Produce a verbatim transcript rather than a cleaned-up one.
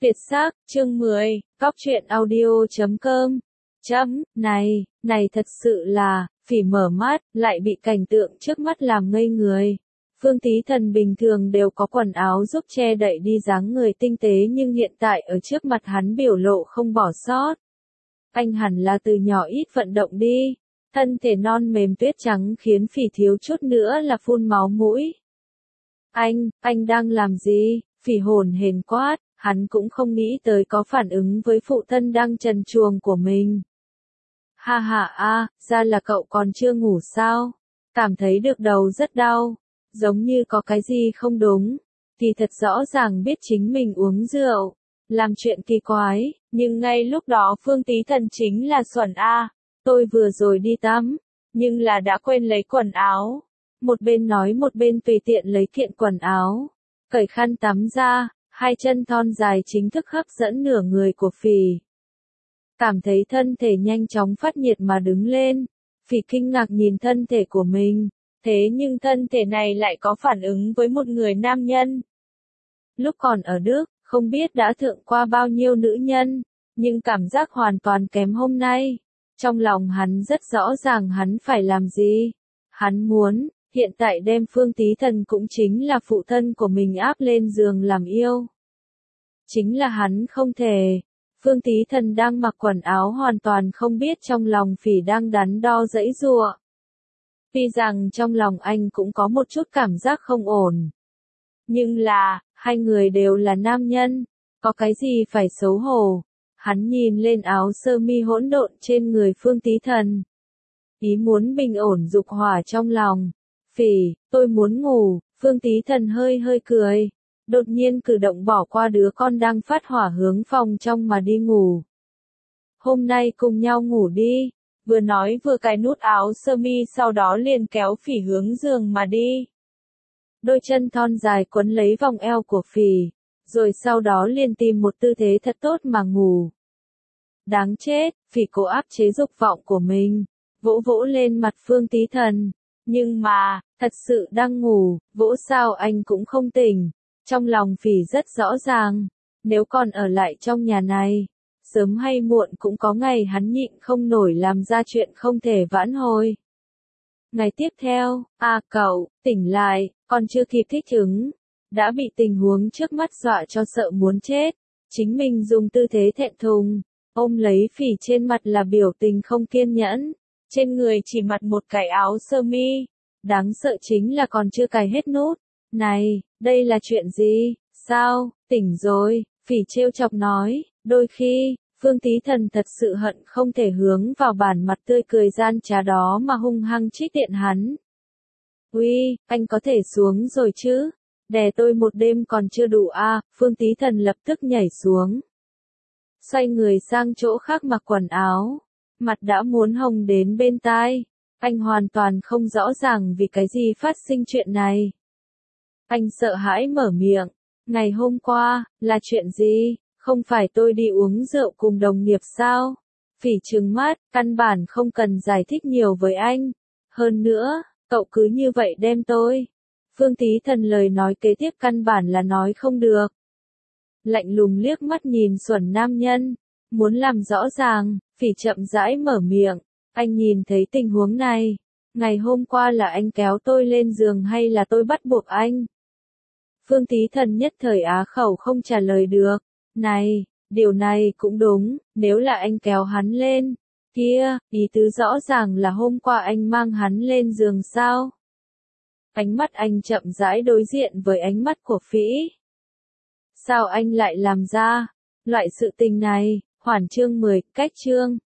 Việt Sắc, chương mười, Góc truyện audio chấm com. Chấm, này, này thật sự là, Phỉ mở mắt, lại bị cảnh tượng trước mắt làm ngây người. Phương Tí Thần bình thường đều có quần áo giúp che đậy đi dáng người tinh tế nhưng hiện tại ở trước mặt hắn biểu lộ không bỏ sót. Anh hẳn là từ nhỏ ít vận động đi. Thân thể non mềm tuyết trắng khiến Phỉ thiếu chút nữa là phun máu mũi. Anh, anh đang làm gì? Phỉ hồn hển quát, hắn cũng không nghĩ tới có phản ứng với phụ thân đang trần truồng của mình. Ha ha a, ra là cậu còn chưa ngủ sao? Cảm thấy được đầu rất đau, giống như có cái gì không đúng. Thì thật rõ ràng biết chính mình uống rượu, làm chuyện kỳ quái, nhưng ngay lúc đó Phương Tí Thần chính là xuẩn a. Tôi vừa rồi đi tắm, nhưng là đã quên lấy quần áo. Một bên nói một bên tùy tiện lấy kiện quần áo, cởi khăn tắm ra, hai chân thon dài chính thức hấp dẫn nửa người của Phỉ. Cảm thấy thân thể nhanh chóng phát nhiệt mà đứng lên, Phỉ kinh ngạc nhìn thân thể của mình, thế nhưng thân thể này lại có phản ứng với một người nam nhân. Lúc còn ở Đức, không biết đã thượng qua bao nhiêu nữ nhân, nhưng cảm giác hoàn toàn kém hôm nay. Trong lòng hắn rất rõ ràng hắn phải làm gì. Hắn muốn, hiện tại đem Phương Tí Thần cũng chính là phụ thân của mình áp lên giường làm yêu. Chính là hắn không thể. Phương Tí Thần đang mặc quần áo hoàn toàn không biết trong lòng Phỉ đang đắn đo giãy giụa. Tuy rằng trong lòng anh cũng có một chút cảm giác không ổn. Nhưng là, hai người đều là nam nhân, có cái gì phải xấu hổ. Hắn nhìn lên áo sơ mi hỗn độn trên người Phương Tí Thần. Ý muốn bình ổn dục hỏa trong lòng. Phỉ, tôi muốn ngủ, Phương Tí Thần hơi hơi cười. Đột nhiên cử động bỏ qua đứa con đang phát hỏa hướng phòng trong mà đi ngủ. Hôm nay cùng nhau ngủ đi. Vừa nói vừa cài nút áo sơ mi sau đó liền kéo Phỉ hướng giường mà đi. Đôi chân thon dài quấn lấy vòng eo của Phỉ, rồi sau đó liền tìm một tư thế thật tốt mà ngủ. Đáng chết, Phỉ cố áp chế dục vọng của mình, vỗ vỗ lên mặt Phương Tí Thần. Nhưng mà, thật sự đang ngủ, vỗ sao anh cũng không tỉnh. Trong lòng Phỉ rất rõ ràng, nếu còn ở lại trong nhà này, sớm hay muộn cũng có ngày hắn nhịn không nổi làm ra chuyện không thể vãn hồi. Ngày tiếp theo, à cậu, tỉnh lại, còn chưa kịp thích ứng, đã bị tình huống trước mắt dọa cho sợ muốn chết. Chính mình dùng tư thế thẹn thùng, ôm lấy Phỉ trên mặt là biểu tình không kiên nhẫn, trên người chỉ mặc một cái áo sơ mi. Đáng sợ chính là còn chưa cài hết nút. Này, đây là chuyện gì? Sao, tỉnh rồi? Phỉ trêu chọc nói, đôi khi, Phương Tí Thần thật sự hận không thể hướng vào bản mặt tươi cười gian trá đó mà hung hăng trích tiện hắn. Uy, anh có thể xuống rồi chứ? Đè tôi một đêm còn chưa đủ à? Phương Tí Thần lập tức nhảy xuống. Xoay người sang chỗ khác mặc quần áo. Mặt đã muốn hồng đến bên tai. Anh hoàn toàn không rõ ràng vì cái gì phát sinh chuyện này. Anh sợ hãi mở miệng. Ngày hôm qua, là chuyện gì? Không phải tôi đi uống rượu cùng đồng nghiệp sao? Phỉ trừng mắt, căn bản không cần giải thích nhiều với anh. Hơn nữa, cậu cứ như vậy đem tôi. Phương Tí Thần lời nói kế tiếp căn bản là nói không được. Lạnh lùng liếc mắt nhìn xuẩn nam nhân. Muốn làm rõ ràng, Phỉ chậm rãi mở miệng. Anh nhìn thấy tình huống này. Ngày hôm qua là anh kéo tôi lên giường hay là tôi bắt buộc anh? Phương Tí Thần nhất thời á khẩu không trả lời được. Này, điều này cũng đúng, nếu là anh kéo hắn lên. Kia, ý tứ rõ ràng là hôm qua anh mang hắn lên giường sao? Ánh mắt anh chậm rãi đối diện với ánh mắt của Phỉ. Sao anh lại làm ra loại sự tình này? Hoản chương mười, cách chương.